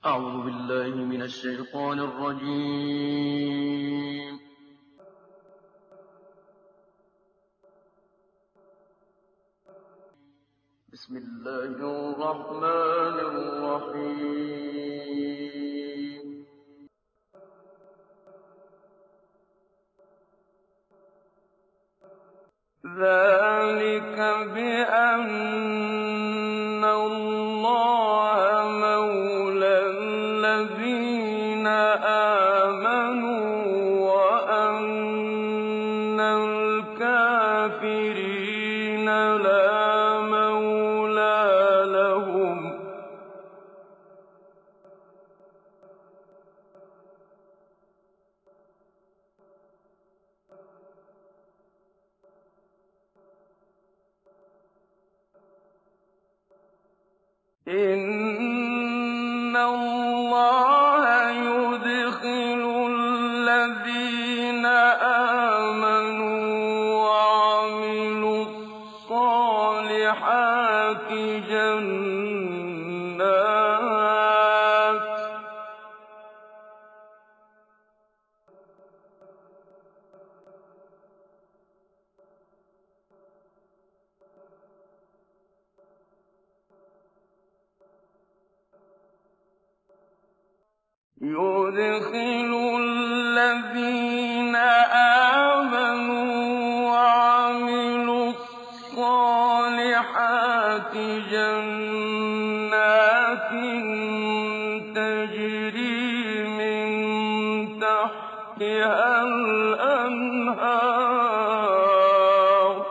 أعوذ بالله من الشيطان الرجيم. بسم الله الرحمن الرحيم. ذلك بأن الله مولى الذين آمنوا وأن الكافرين لا مولى لهم. إِنَّ اللَّهَ يُدْخِلُ الَّذِينَ آمَنُوا وَعَمِلُوا الصَّالِحَاتِ جَنَّاتٍ تَجْرِي مِن تَحْتِهَا الْأَنْهَارُ ۖ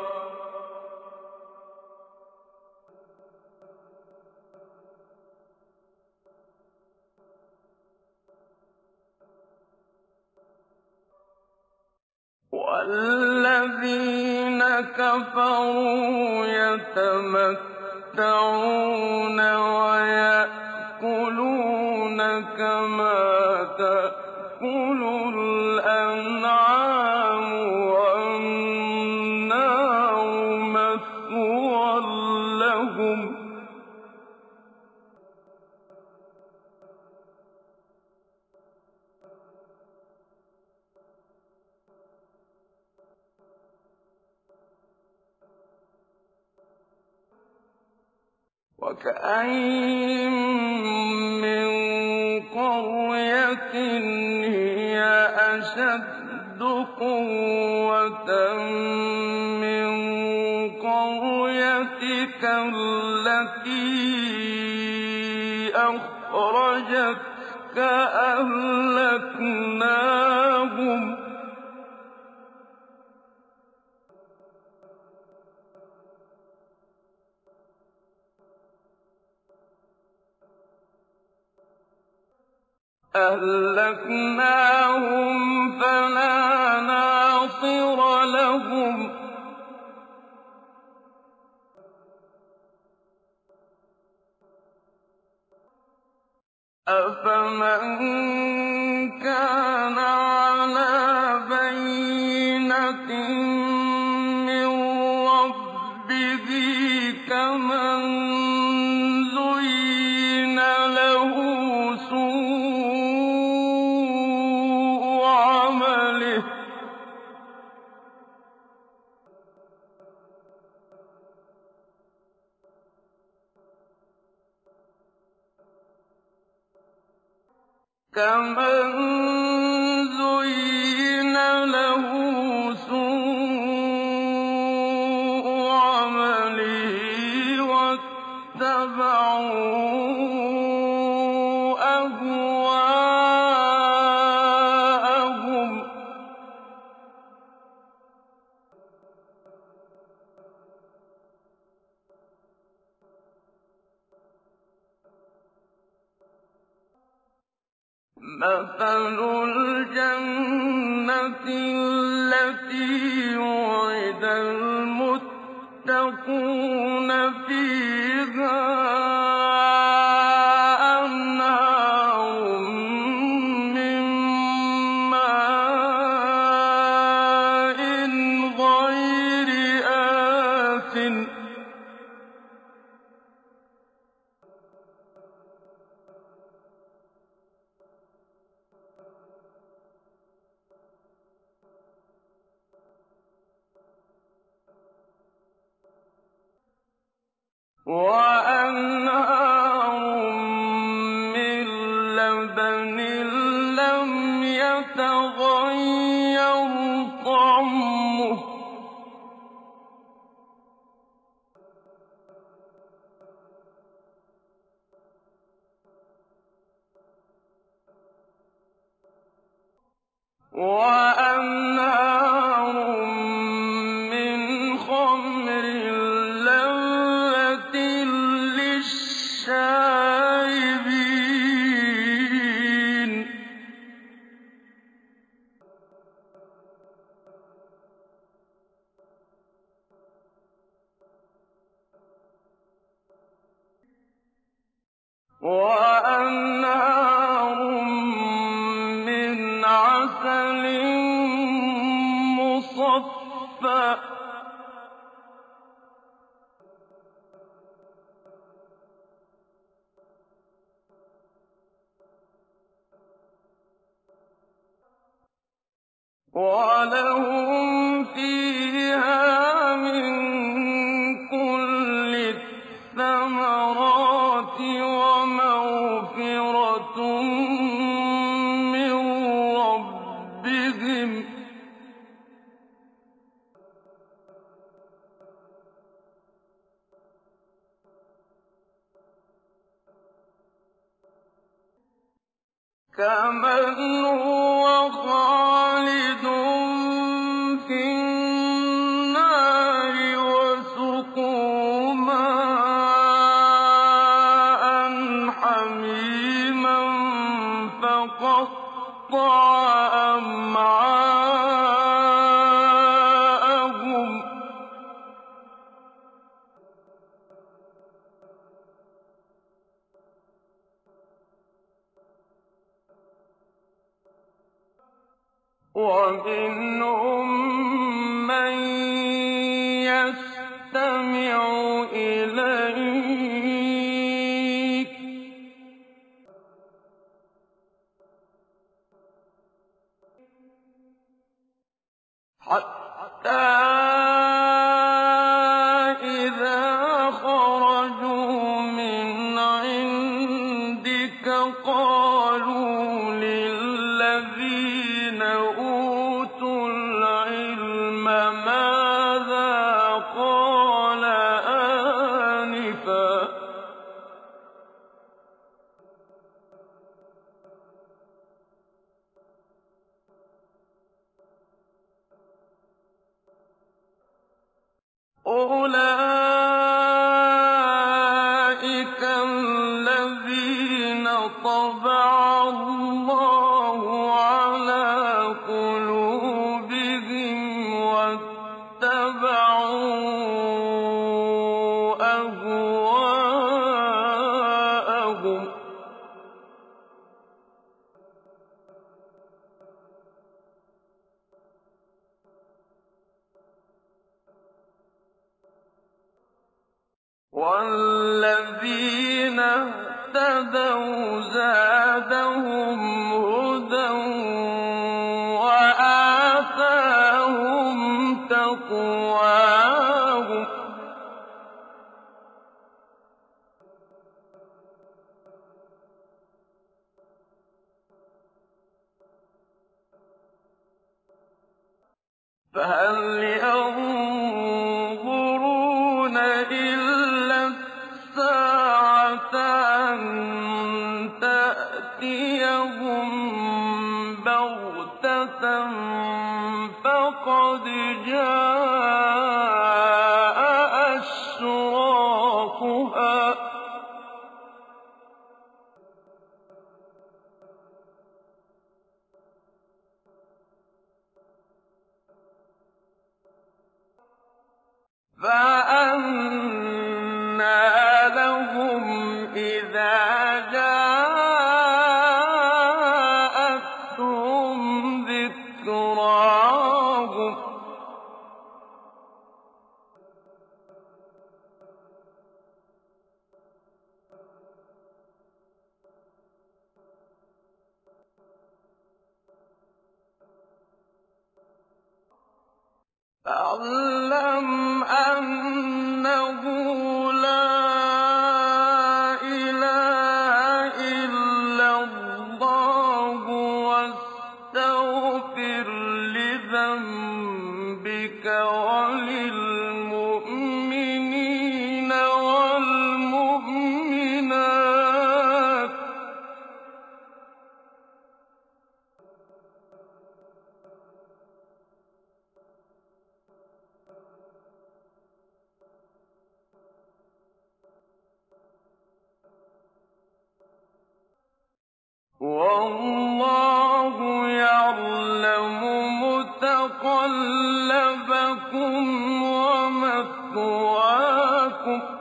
وَالَّذِينَ كَفَرُوا يَتَمَتَّعُونَ وَيَأْكُلُونَ كَمَا تَأْكُلُ الْأَنْعَامُ وَالنَّارُ مَثْوًى لَّهُمْ ۚ وَكَأَيِّن مِّن قَرْيَةٍ هِيَ أَشَدُّ قُوَّةً مِّن قَرْيَتِكَ الَّتِي أَخْرَجَتْكَ أَهْلَكْنَاهُمْ فَلَا نَاصِرَ لَهُمْ ۚ أَفَمَن كَانَ عَلَىٰ بَيِّنَةٍ مِّن رَّبِّهِ كَمَن زُيِّنَ لَهُ سُوءُ عَمَلِهِ ۚ كَمَن زُيِّنَ لَهُ سُوءُ عَمَلِهِ وَاتَّبَعُوا أَهْوَاءَهُم ۚ مَثَلُ الْجَنَّةِ الَّتِي وُعِدَ الْمُتَّقُونَ ۖ فِيهَا أَنْهَارٌ مِّن مَّاءٍ غَيْرِ آسِنٍ ۖ وَأَنْهَارٌ مِّن لَّبَنٍ لَّمْ يَتَغَيَّرْ طَعْمُهُ وَأَنْهَارٌ مِّنْ خَمْرٍ لَّذَّةٍ لِّلشَّارِبِينَ وَأَنْهَارٌ مِّنْ عَسَلٍ مُّصَفًّى وَلَهُمْ فِيهَا مِن كُلِّ الثَّمَرَاتِ وَمَغْفِرَةٌ مِّن رَّبِّهِمْ ۖ كَمَنْ هُوَ خَالِدٌ فِي النَّارِ وَسُقُوا مَاءً حَمِيمًا فَقَطَّعَ أَمْعَاءَهُمْ وَمِنْهُم مَّن يَسْتَمِعُ إِلَيْكَ حَتَّىٰ إِذَا خَرَجُوا مِنْ عِندِكَ قَالُوا لِلَّذِينَ أُوتُوا الْعِلْمَ مَاذَا قَالَ آنِفًا ۚ أُولَٰئِكَ الَّذِينَ طَبَعَ اللَّهُ عَلَىٰ قُلُوبِهِمْ وَاتَّبَعُوا أَهْوَاءَهُمْ ۚ وَالَّذِينَ اهْتَدَوْا زَادَهُمْ هُدًى وَآتَاهُمْ تَقْوَاهُمْ ۚ فَهَلْ يَنظُرُونَ إِلَّا السَّاعَةَ أَن تَأْتِيَهُم بَغْتَةً فَقَدْ جَاءَ أَشْرَاطُهَا ۚ فَأَنَّىٰ لَهُمْ إِذَا جَاءَتْهُمْ ذِكْرَاهُمْ فَاعْلَمْ أَنَّهُ لَا وَاللَّهُ يَعْلَمُ مُتَقَلَّبَكُمْ وَمَثْوَاكُمْ ۚ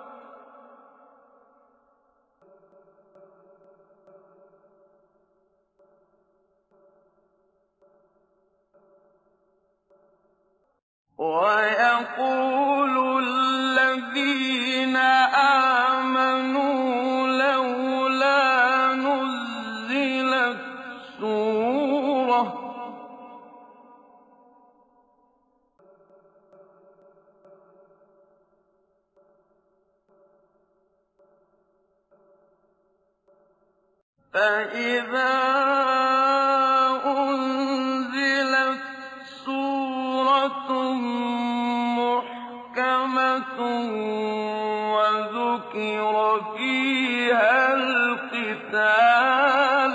وَيَقُولُ الَّذِينَ آمَنُوا لَوْلَا نُزِّلَتْ سُورَةٌ ۖ فَإِذَا أُنزِلَتْ سُورَةٌ مُّحْكَمَةٌ وَذُكِرَ فِيهَا الْقِتَالُ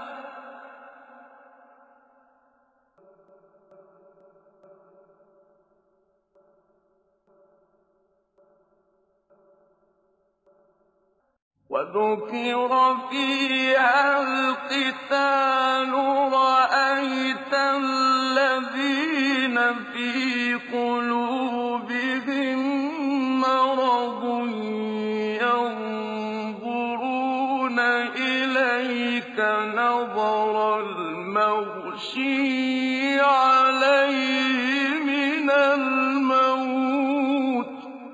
رَأَيْتَ الَّذِينَ فِي قُلُوبِهِم مَّرَضٌ يَنظُرُونَ إِلَيْكَ نَظَرَ الْمَغْشِيِّ عَلَيْهِ مِنَ الْمَوْتِ ۖ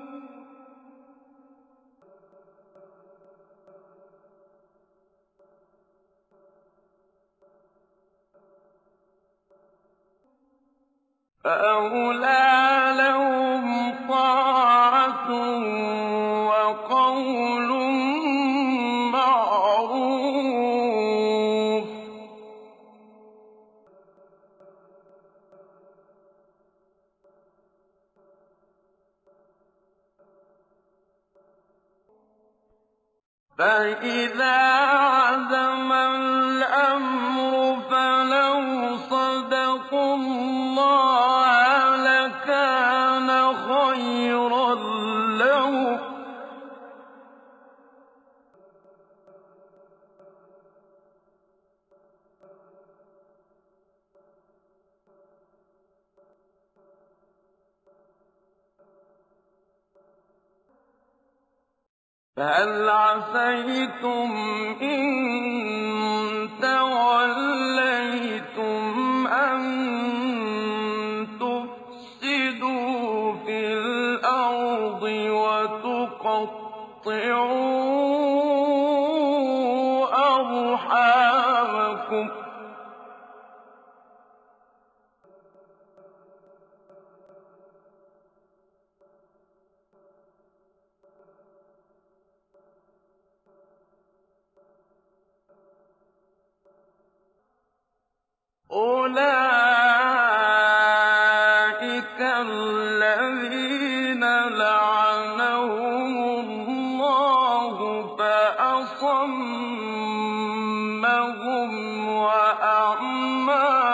فَأَوْلَىٰ لَهُمْ طَاعَةٌ وَقَوْلٌ مَّعْرُوفٌ ۚ فَإِذَا عَزَمَ الْأَمْرُ فَلَوْ صَدَقُوا اللَّهَ لَكَانَ خَيْرًا لَّهُمْ ۚ فَهَلْ عَسَيْتُمْ إِن تَوَلَّيْتُمْ أَن تُفْسِدُوا فِي الْأَرْضِ وَتُقَطِّعُوا أَرْحَامَكُمْ ۖ أُولَٰئِكَ الَّذِينَ لَعَنَهُمُ اللَّهُ فَأَصَمَّهُمْ وَأَعْمَىٰ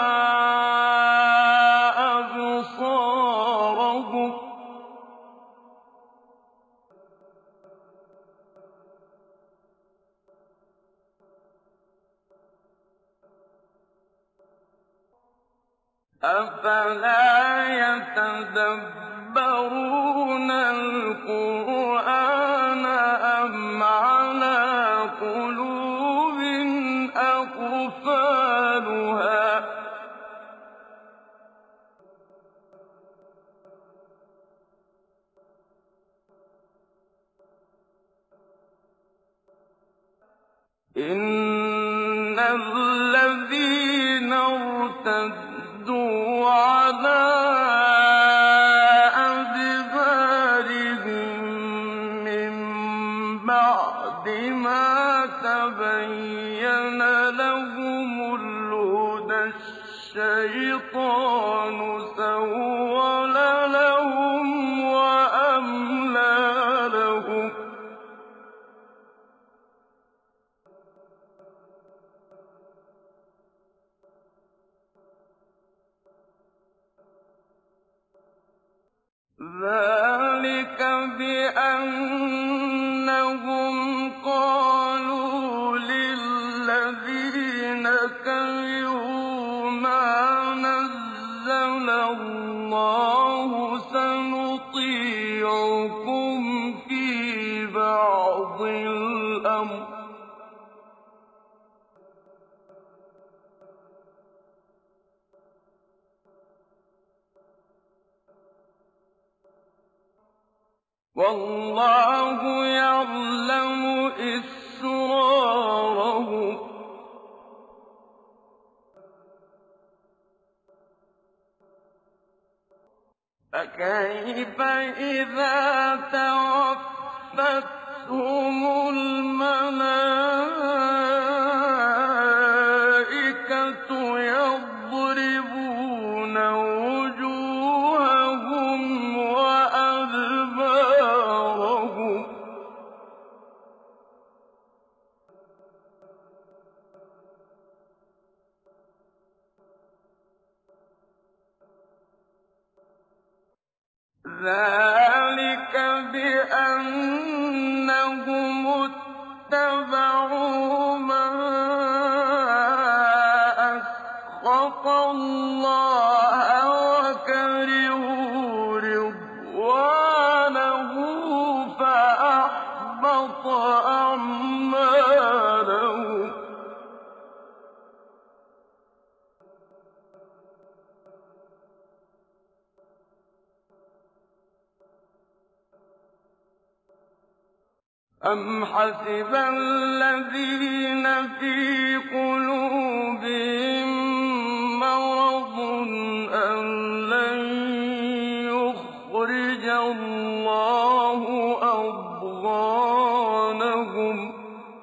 أَبْصَارَهُمْ ۖ أَفَلَا يَتَدَبَّرُونَ الْقُرْآنَ أَمْ عَلَىٰ قُلُوبٍ أَقْفَالُهَا إِنَّ الَّذِينَ ارْتَدُّوا عَلَىٰ أَدْبَارِهِم مِّن بَعْدِ مَا تَبَيَّنَ لَهُمُ الْهُدَى الشَّيْطَانُ سَوَّلَ لَهُمْ وَأَمْلَىٰ لَهُمْ ۚ ذَٰلِكَ بِأَنَّهُمْ قَالُوا لِلَّذِينَ الْأَمْرَ ۚ وَاللَّهُ يَعْلَمُ إِسْرَارَهُمْ ۚ فَكَيْفَ إِذَا تَوَفَّتْهُمُ الْمَلَائِكَةُ يَضْرِبُونَ وُجُوهَهُمْ وَأَدْبَارَهُمْ ۖ ذَٰلِكَ بِأَنَّهُمُ اتَّبَعُوا مَا أَسْخَطَ اللَّهَ وَكَرِهُوا رِضْوَانَهُ فَأَحْبَطَ أَعْمَالَهُمْ. أَمْ حَسِبَ الَّذِينَ فِي قُلُوبِهِم مَّرَضٌ أَن لَّن يُخْرِجَ اللَّهُ أَضْغَانَهُمْ ۚ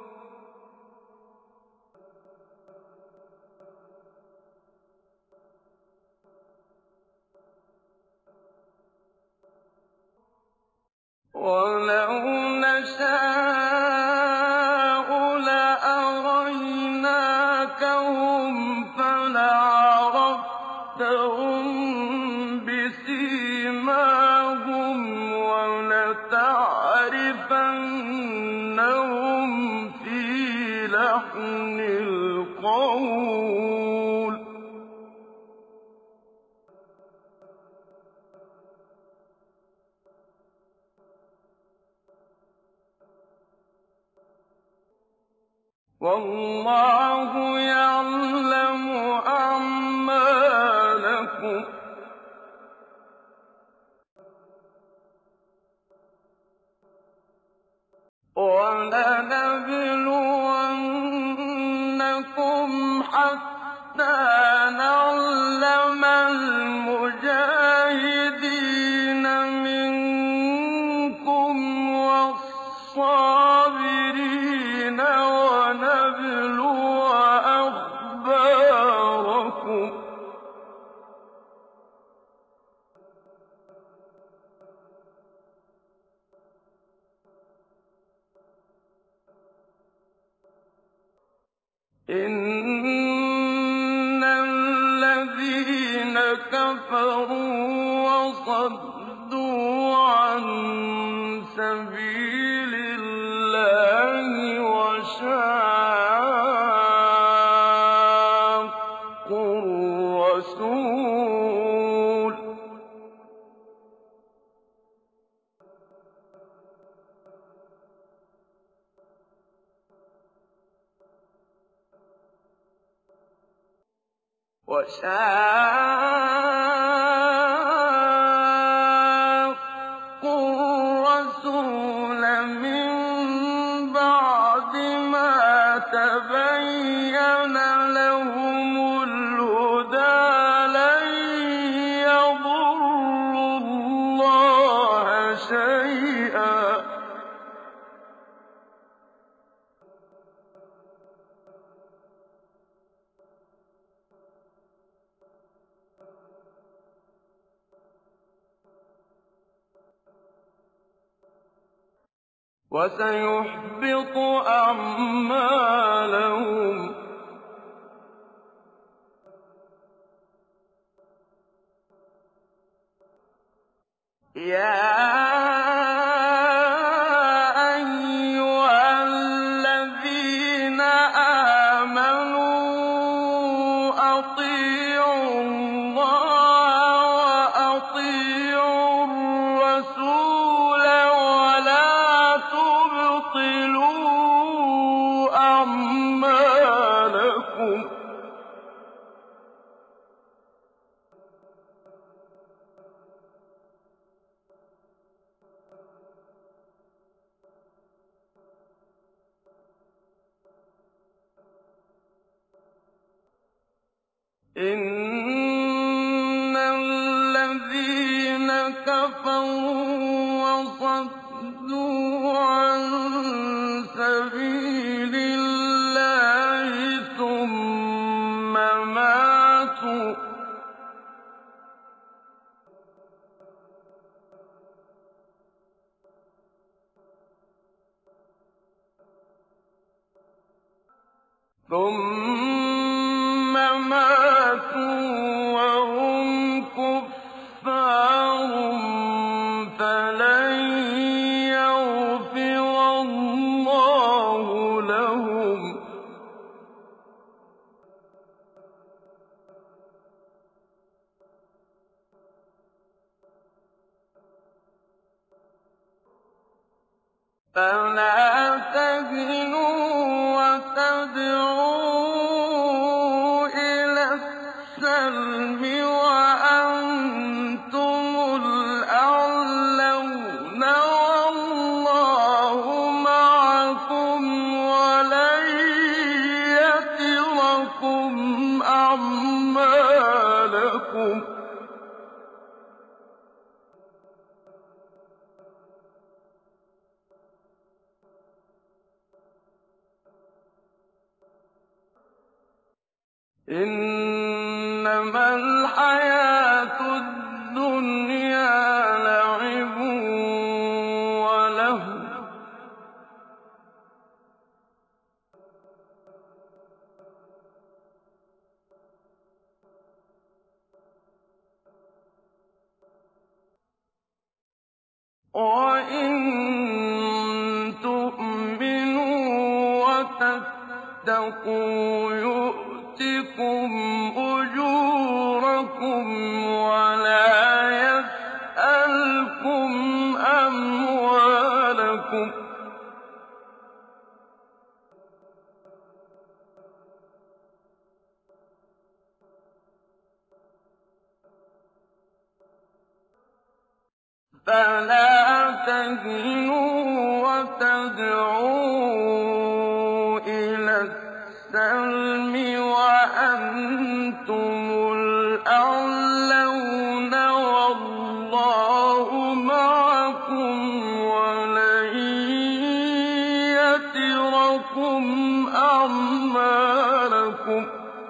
وَلَوْ نَشَاءُ لَأَرَيْنَاكَهُمْ فَلَعَرَفْتَهُم بِسِيمَاهُمْ وَلَتَعْرِفَنَّهُمْ فِي لَحْنِ الْقَوْلِ ۚ وَاللَّهُ يَعْلَمُ أَعْمَالَكُمْ ۚ وَلَنَبْلُوَنَّكُمْ حَتَّىٰ نَعْلَمَ الْمُجَاهِدِينَ مِنكُمْ وَالصَّابِرِينَ وَنَبْلُوَ أَخْبَارَكُمْ ۚ إِنَّ الَّذِينَ كَفَرُوا وَصَدُّوا عَن سَبِيلِ اللَّهِ وَشَاقُّوا الرَّسُولَ مِن بَعْدِ مَا تَبَيَّنَ لَهُمُ الْهُدَىٰ لَن يَضُرُّوا اللَّهَ شَيْئًا ۖ وَسَيُحْبِطُ أَعْمَالَهُمْ. يَا أَيُّهَا الَّذِينَ آمَنُوا أَطِيعُوا اللَّهَ وَأَطِيعُوا الرَّسُولَ وَلَا تُبْطِلُوا إِنَّ الَّذِينَ كَفَرُوا وَصَدُّوا عَن سَبِيلِ اللَّهِ ثُمَّ مَاتُوا وَهُمْ كُفَّارٌ فَلَن يَغْفِرَ اللَّهُ لَهُمْ ۚ فَلَا تَهِنُوا وَتَدْعُوا إِلَى السَّلْمِ وَأَنتُمُ الْأَعْلَوْنَ وَاللَّهُ مَعَكُمْ وَلَن يَتِرَكُمْ أَعْمَالَكُمْ إِنَّمَا الْحَيَاةُ الدُّنْيَا لَعِبٌ وَلَهْوٌ ۚ وَإِن تُؤْمِنُوا وَتَتَّقُوا يُؤْتِكُمْ أُجُورَكُمْ وَلَا يَسْأَلْكُمْ أَمْوَالَكُمْ ۖ فَلَا تَهِنُوا وَتَدْعُوا إِلَى السَّلْمِ وَأَنتُمُ الْأَعْلَوْنَ وَاللَّهُ مَعَكُمْ وَلَن يَتِرَكُمْ أَعْمَالَكُمْ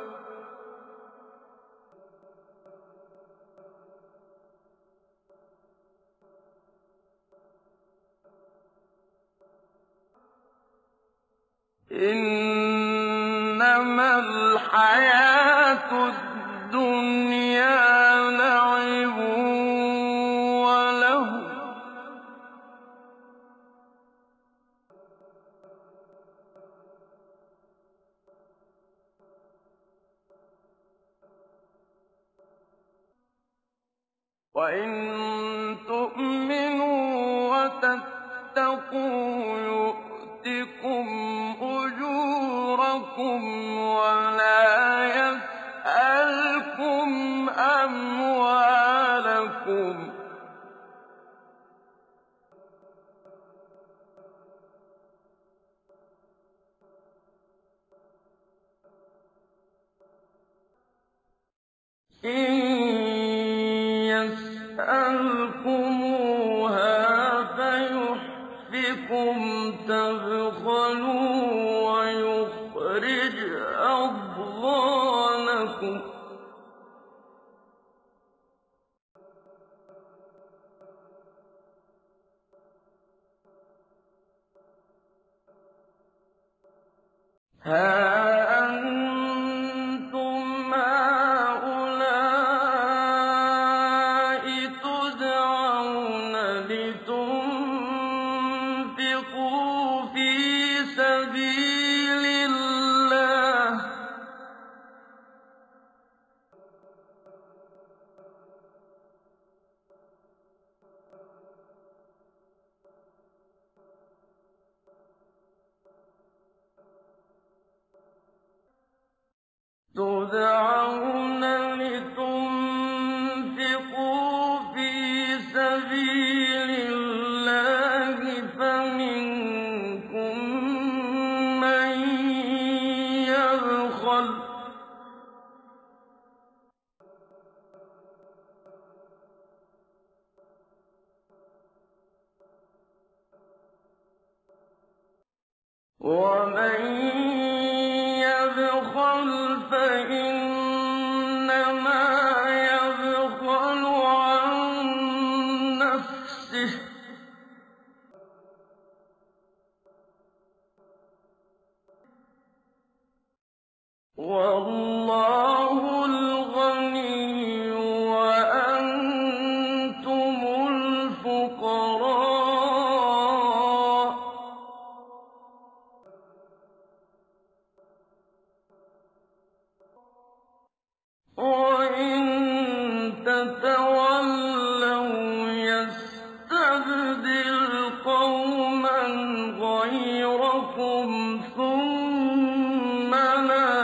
إِنَّمَا الْحَيَاةُ الدُّنْيَا لَعِبٌ وَلَهْوٌ ۚ وَإِن تُؤْمِنُوا وَتَتَّقُوا يُؤْتِكُمْ أُجُورَكُمْ وَلَا يَسْأَلْكُمْ أَمْوَالَكُمْ ۖ إِن يَسْأَلْكُمُوهَا فَيُحْفِكُمْ تَبْخَلُوا وَيُخْرِجْ أَضْغَانَكُمْ هَا أَنتُمْ هَٰؤُلَاءِ تُدْعَوْنَ لِتُنفِقُوا فِي سَبِيلِ اللَّهِ ۖ فَمِنكُم مَّن يَبْخَلُ ۖ وَمَن يَبْخَلْ فَإِنَّمَا يَبْخَلُ عَن نَّفْسِهِ ۚ وَاللَّهُ الْغَنِيُّ وَأَنتُمُ الْفُقَرَاءُ ۚ وَإِن تَتَوَلَّوْا يَسْتَبْدِلْ قَوْمًا غَيْرَكُمْ ثُمَّ لَا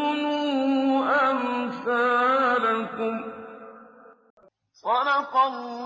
يَكُونُوا أَمْثَالَكُم. صَدَقَ